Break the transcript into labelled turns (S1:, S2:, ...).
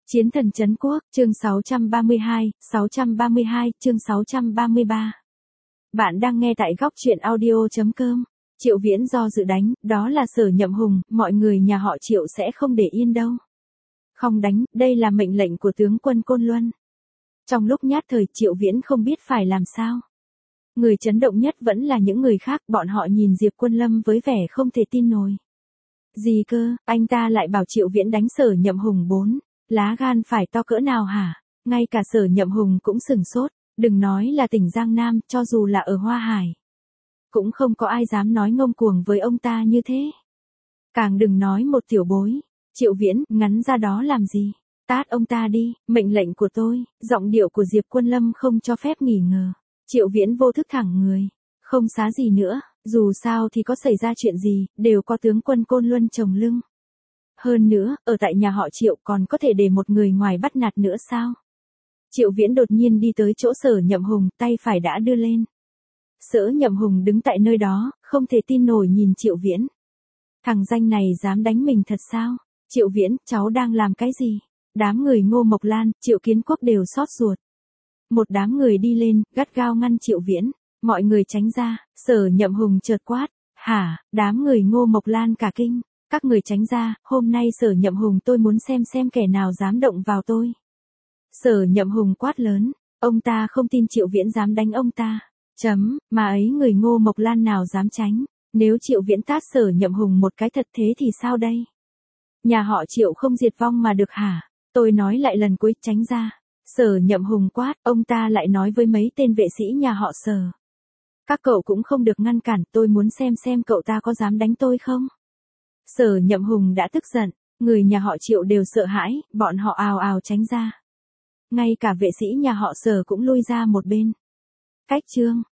S1: Chiến thần trấn quốc, chương 632, chương 633. Bạn đang nghe tại góc truyện audio.com. Triệu Viễn do dự đánh, đó là Sở Nhậm Hùng, mọi người nhà họ Triệu sẽ không để yên đâu. Không đánh, đây là mệnh lệnh của tướng quân Côn Luân. Trong lúc nhát thời Triệu Viễn không biết phải làm sao. Người chấn động nhất vẫn là những người khác, bọn họ nhìn Diệp Quân Lâm với vẻ không thể tin nổi. Gì cơ, anh ta lại bảo Triệu Viễn đánh Sở Nhậm Hùng 4. Lá gan phải to cỡ nào hả? Ngay cả Sở Nhậm Hùng cũng sửng sốt, đừng nói là tỉnh Giang Nam, cho dù là ở Hoa Hải. Cũng không có ai dám nói ngông cuồng với ông ta như thế. Càng đừng nói một tiểu bối. Triệu Viễn, ngắn ra đó làm gì? Tát ông ta đi, mệnh lệnh của tôi. Giọng điệu của Diệp Quân Lâm không cho phép nghỉ ngờ. Triệu Viễn vô thức thẳng người. Không xá gì nữa, dù sao thì có xảy ra chuyện gì, đều có tướng quân Côn Luân chồng lưng. Hơn nữa, ở tại nhà họ Triệu còn có thể để một người ngoài bắt nạt nữa sao? Triệu Viễn đột nhiên đi tới chỗ Sở Nhậm Hùng, tay phải đã đưa lên. Sở Nhậm Hùng đứng tại nơi đó, không thể tin nổi nhìn Triệu Viễn. Thằng danh này dám đánh mình thật sao? Triệu Viễn, cháu đang làm cái gì? Đám người Ngô Mộc Lan, Triệu Kiến Quốc đều xót ruột. Một đám người đi lên, gắt gao ngăn Triệu Viễn. Mọi người tránh ra, Sở Nhậm Hùng chợt quát. Hả, đám người Ngô Mộc Lan cả kinh. Các người tránh ra, hôm nay Sở Nhậm Hùng tôi muốn xem kẻ nào dám động vào tôi. Sở Nhậm Hùng quát lớn, ông ta không tin Triệu Viễn dám đánh ông ta. Mà ấy người Ngô Mộc Lan nào dám tránh, nếu Triệu Viễn tát Sở Nhậm Hùng một cái thật thế thì sao đây? Nhà họ Triệu không diệt vong mà được hả? Tôi nói lại lần cuối, tránh ra. Sở Nhậm Hùng quát, ông ta lại nói với mấy tên vệ sĩ nhà họ Sở. Các cậu cũng không được ngăn cản, tôi muốn xem cậu ta có dám đánh tôi không? Sở Nhậm Hùng đã tức giận, người nhà họ Triệu đều sợ hãi, bọn họ ào ào tránh ra. Ngay cả vệ sĩ nhà họ Sở cũng lui ra một bên. Cách chương